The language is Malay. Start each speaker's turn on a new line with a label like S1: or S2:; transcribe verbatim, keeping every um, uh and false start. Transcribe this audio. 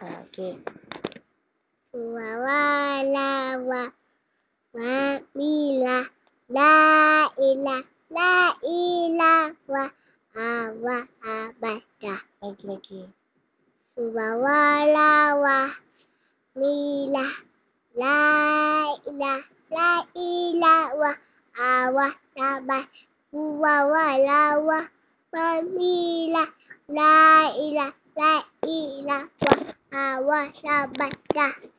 S1: Okey.
S2: Wawalawa Wabila La ilah La ilah wa Awa abada.
S1: Lagi lagi.
S2: Wawalawa Mila La ilah La ilah wa Awa abada. Wawalawa Wabila La ilah La ilah wa Awa abada.